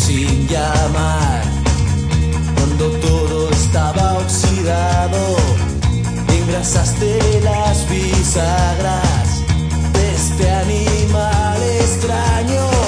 sin llamar. Cuando todo estaba oxidado, engrasaste las bisagras.